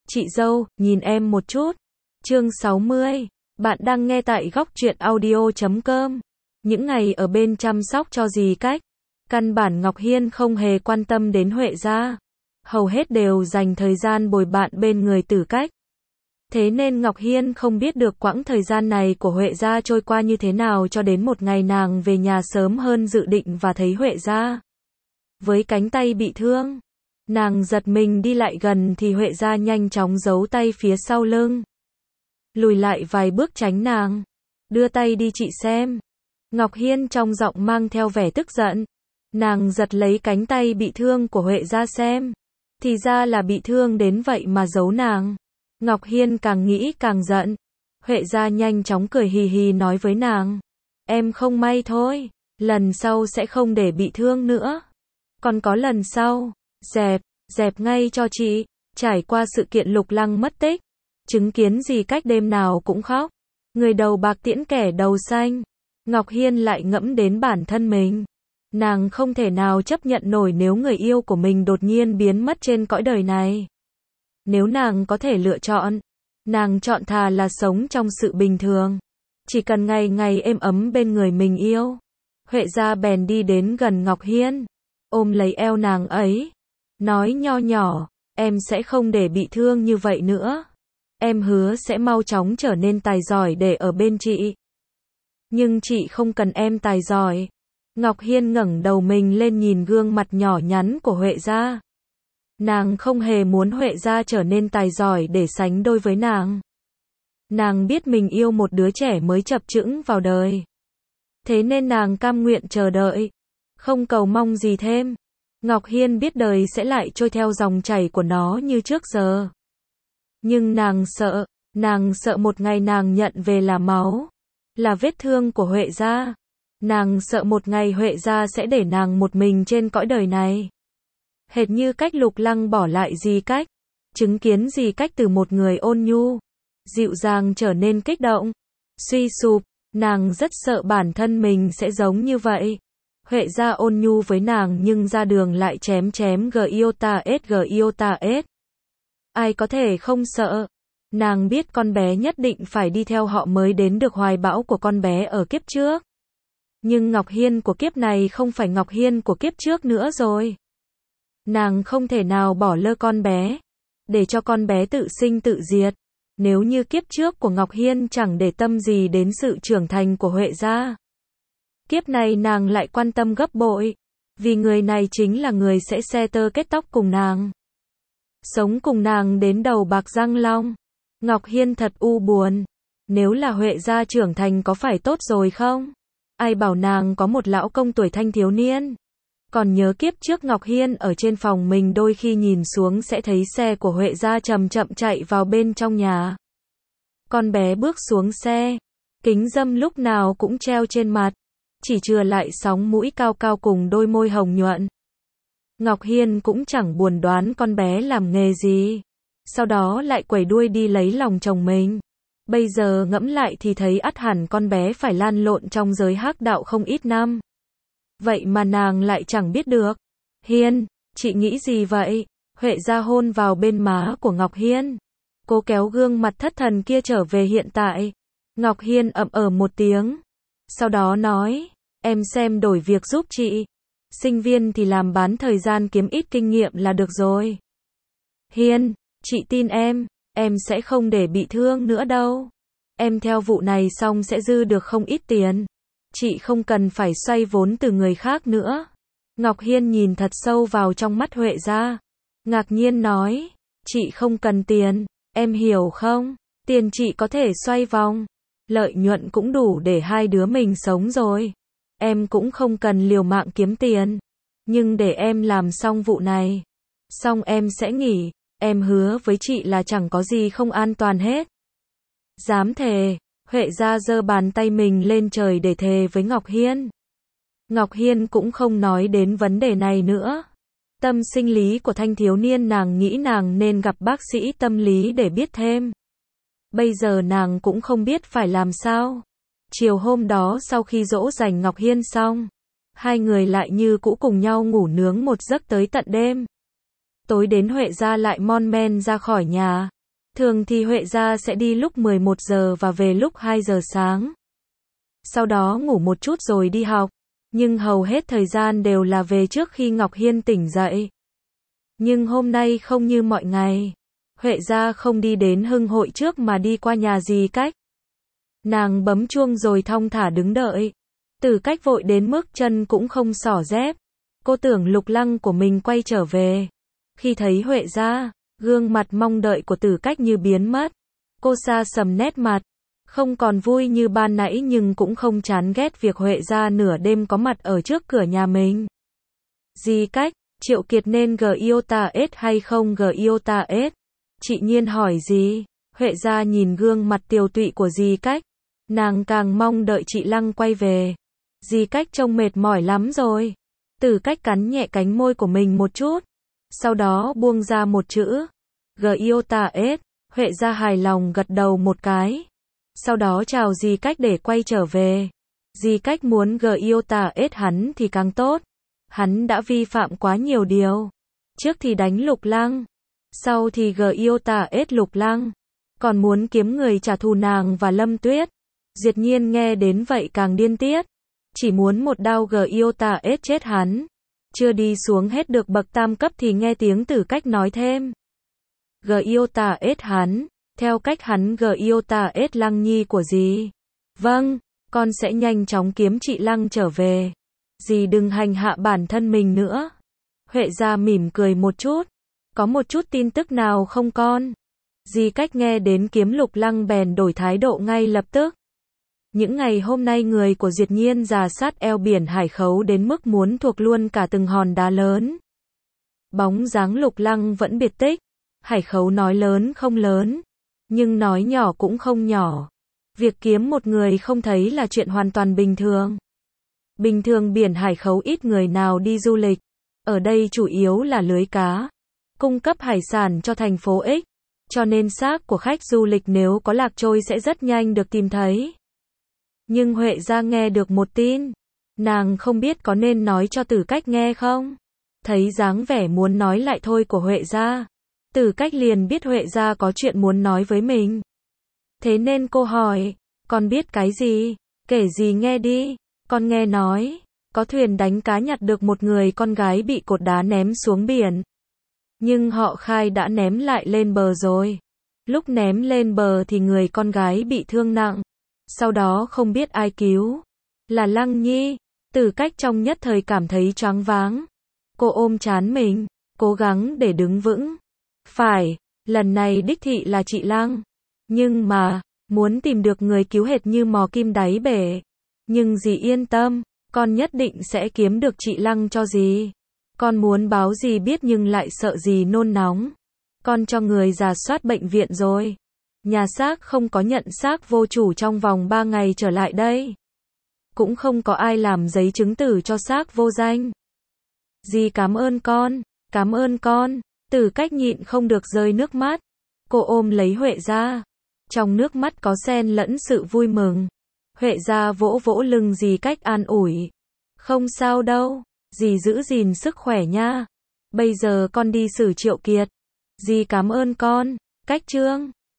Chị dâu, nhìn em một chút. Chương 60. Bạn đang nghe tại góc truyện audio.com. Những ngày ở bên chăm sóc cho dì Cách, căn bản Ngọc Hiên không hề quan tâm đến Huệ gia. Hầu hết đều dành thời gian bồi bạn bên người Tử Cách. Thế nên Ngọc Hiên không biết được quãng thời gian này của Huệ gia trôi qua như thế nào cho đến một ngày nàng về nhà sớm hơn dự định và thấy Huệ gia với cánh tay bị thương. Nàng giật mình đi lại gần thì Huệ gia nhanh chóng giấu tay phía sau lưng, lùi lại vài bước tránh nàng. Đưa tay đi chị xem. Ngọc Hiên trong giọng mang theo vẻ tức giận. Nàng giật lấy cánh tay bị thương của Huệ gia xem. Thì ra là bị thương đến vậy mà giấu nàng. Ngọc Hiên càng nghĩ càng giận. Huệ gia nhanh chóng cười hì hì nói với nàng. Em không may thôi. Lần sau sẽ không để bị thương nữa. Còn có lần sau. Dẹp ngay cho chị. Trải qua sự kiện Lục Lăng mất tích, chứng kiến dì Cách đêm nào cũng khóc. Người đầu bạc tiễn kẻ đầu xanh. Ngọc Hiên lại ngẫm đến bản thân mình. Nàng không thể nào chấp nhận nổi nếu người yêu của mình đột nhiên biến mất trên cõi đời này. Nếu nàng có thể lựa chọn, nàng chọn thà là sống trong sự bình thường. Chỉ cần ngày ngày êm ấm bên người mình yêu. Huệ gia bèn đi đến gần Ngọc Hiên, ôm lấy eo nàng ấy, nói nho nhỏ, em sẽ không để bị thương như vậy nữa. Em hứa sẽ mau chóng trở nên tài giỏi để ở bên chị. Nhưng chị không cần em tài giỏi. Ngọc Hiên ngẩng đầu mình lên nhìn gương mặt nhỏ nhắn của Huệ gia. Nàng không hề muốn Huệ gia trở nên tài giỏi để sánh đôi với nàng. Nàng biết mình yêu một đứa trẻ mới chập chững vào đời. Thế nên nàng cam nguyện chờ đợi, không cầu mong gì thêm. Ngọc Hiên biết đời sẽ lại trôi theo dòng chảy của nó như trước giờ. Nhưng nàng sợ một ngày nàng nhận về là máu, là vết thương của Huệ gia. Nàng sợ một ngày Huệ gia sẽ để nàng một mình trên cõi đời này. Hệt như cách Lục Lăng bỏ lại dì Cách, chứng kiến dì Cách từ một người ôn nhu, dịu dàng trở nên kích động, suy sụp. Nàng rất sợ bản thân mình sẽ giống như vậy. Huệ gia ôn nhu với nàng nhưng ra đường lại chém giota. Ai có thể không sợ. Nàng biết con bé nhất định phải đi theo họ mới đến được hoài bão của con bé ở kiếp trước. Nhưng Ngọc Hiên của kiếp này không phải Ngọc Hiên của kiếp trước nữa rồi. Nàng không thể nào bỏ lơ con bé, để cho con bé tự sinh tự diệt. Nếu như kiếp trước của Ngọc Hiên chẳng để tâm gì đến sự trưởng thành của Huệ gia, kiếp này nàng lại quan tâm gấp bội. Vì người này chính là người sẽ xe tơ kết tóc cùng nàng, sống cùng nàng đến đầu bạc răng long. Ngọc Hiên thật u buồn. Nếu là Huệ gia trưởng thành có phải tốt rồi không? Ai bảo nàng có một lão công tuổi thanh thiếu niên. Còn nhớ kiếp trước Ngọc Hiên ở trên phòng mình đôi khi nhìn xuống sẽ thấy xe của Huệ gia chậm chậm chạy vào bên trong nhà. Con bé bước xuống xe, kính râm lúc nào cũng treo trên mặt, chỉ chừa lại sóng mũi cao cao cùng đôi môi hồng nhuận. Ngọc Hiên cũng chẳng buồn đoán con bé làm nghề gì, sau đó lại quẩy đuôi đi lấy lòng chồng mình. Bây giờ ngẫm lại thì thấy ắt hẳn con bé phải lan lộn trong giới hắc đạo không ít năm. Vậy mà nàng lại chẳng biết được. Hiên, chị nghĩ gì vậy? Huệ gia hôn vào bên má của Ngọc Hiên, cố kéo gương mặt thất thần kia trở về hiện tại. Ngọc Hiên ậm một tiếng, sau đó nói, em xem đổi việc giúp chị. Sinh viên thì làm bán thời gian kiếm ít kinh nghiệm là được rồi. Hiên, chị tin em sẽ không để bị thương nữa đâu. Em theo vụ này xong sẽ dư được không ít tiền. Chị không cần phải xoay vốn từ người khác nữa. Ngọc Hiên nhìn thật sâu vào trong mắt Huệ gia, ngạc nhiên nói, chị không cần tiền, em hiểu không? Tiền chị có thể xoay vòng, lợi nhuận cũng đủ để hai đứa mình sống rồi. Em cũng không cần liều mạng kiếm tiền. Nhưng để em làm xong vụ này, xong em sẽ nghỉ. Em hứa với chị là chẳng có gì không an toàn hết. Dám thề. Huệ gia giơ bàn tay mình lên trời để thề với Ngọc Hiên. Ngọc Hiên cũng không nói đến vấn đề này nữa. Tâm sinh lý của thanh thiếu niên nàng nghĩ nàng nên gặp bác sĩ tâm lý để biết thêm. Bây giờ nàng cũng không biết phải làm sao. Chiều hôm đó sau khi dỗ dành Ngọc Hiên xong, hai người lại như cũ cùng nhau ngủ nướng một giấc tới tận đêm. Tối đến Huệ gia lại mon men ra khỏi nhà. Thường thì Huệ gia sẽ đi lúc 11 giờ và về lúc 2 giờ sáng. Sau đó ngủ một chút rồi đi học. Nhưng hầu hết thời gian đều là về trước khi Ngọc Hiên tỉnh dậy. Nhưng hôm nay không như mọi ngày. Huệ gia không đi đến Hưng Hội trước mà đi qua nhà dì Cách. Nàng bấm chuông rồi thong thả đứng đợi. Tử Cách vội đến mức chân cũng không xỏ dép. Cô tưởng Lục Lăng của mình quay trở về. Khi thấy Huệ gia, gương mặt mong đợi của Tử Cách như biến mất. Cô xa sầm nét mặt. Không còn vui như ban nãy nhưng cũng không chán ghét việc Huệ gia nửa đêm có mặt ở trước cửa nhà mình. Dì Cách, Triệu Kiệt nên Giota S hay không Giota S? Chị Nhiên hỏi dì. Huệ gia nhìn gương mặt tiều tụy của dì Cách. Nàng càng mong đợi chị Lăng quay về. Dì Cách trông mệt mỏi lắm rồi. Tử Cách cắn nhẹ cánh môi của mình một chút. Sau đó buông ra một chữ. Giota S. Huệ gia hài lòng gật đầu một cái. Sau đó chào dì Cách để quay trở về. Dì Cách muốn Giota S hắn thì càng tốt. Hắn đã vi phạm quá nhiều điều. Trước thì đánh Lục Lăng. Sau thì Giota S Lục Lăng. Còn muốn kiếm người trả thù nàng và Lâm Tuyết. Diệt Nhiên nghe đến vậy càng điên tiết. Chỉ muốn một đao Giota S chết hắn. Chưa đi xuống hết được bậc tam cấp thì nghe tiếng Tử Cách nói thêm. Giota S hắn. Theo cách hắn Giota S Lăng nhi của dì. Vâng, con sẽ nhanh chóng kiếm chị Lăng trở về. Dì đừng hành hạ bản thân mình nữa. Huệ gia mỉm cười một chút. Có một chút tin tức nào không con? Dì Cách nghe đến kiếm Lục Lăng bèn đổi thái độ ngay lập tức. Những ngày hôm nay người của Diệt Nhiên rà sát eo biển Hải Khấu đến mức muốn thuộc luôn cả từng hòn đá lớn. Bóng dáng Lục Lăng vẫn biệt tích. Hải Khấu nói lớn không lớn, nhưng nói nhỏ cũng không nhỏ. Việc kiếm một người không thấy là chuyện hoàn toàn bình thường. Bình thường biển Hải Khấu ít người nào đi du lịch. Ở đây chủ yếu là lưới cá, cung cấp hải sản cho thành phố X. Cho nên xác của khách du lịch nếu có lạc trôi sẽ rất nhanh được tìm thấy. Nhưng Huệ gia nghe được một tin. Nàng không biết có nên nói cho Tử Cách nghe không? Thấy dáng vẻ muốn nói lại thôi của Huệ gia, Tử Cách liền biết Huệ gia có chuyện muốn nói với mình. Thế nên cô hỏi, con biết cái gì? Kể gì nghe đi. Con nghe nói, có thuyền đánh cá nhặt được một người con gái bị cột đá ném xuống biển. Nhưng họ khai đã ném lại lên bờ rồi. Lúc ném lên bờ thì người con gái bị thương nặng. Sau đó không biết ai cứu. Là Lăng nhi. Tử Cách trong nhất thời cảm thấy choáng váng. Cô ôm trán mình, cố gắng để đứng vững. Phải, lần này đích thị là chị Lăng. Nhưng mà, muốn tìm được người cứu hệt như mò kim đáy bể. Nhưng dì yên tâm, con nhất định sẽ kiếm được chị Lăng cho dì. Con muốn báo dì biết nhưng lại sợ dì nôn nóng. Con cho người rà soát bệnh viện rồi. Nhà xác không có nhận xác vô chủ trong vòng 3 ngày trở lại đây. Cũng không có ai làm giấy chứng tử cho xác vô danh. Dì cảm ơn con, cảm ơn con. Tử Cách nhịn không được rơi nước mắt. Cô ôm lấy Huệ gia. Trong nước mắt có xen lẫn sự vui mừng. Huệ gia vỗ vỗ lưng dì Cách an ủi. Không sao đâu, dì giữ gìn sức khỏe nha. Bây giờ con đi xử Triệu Kiệt. Dì cảm ơn con. Cách Trương.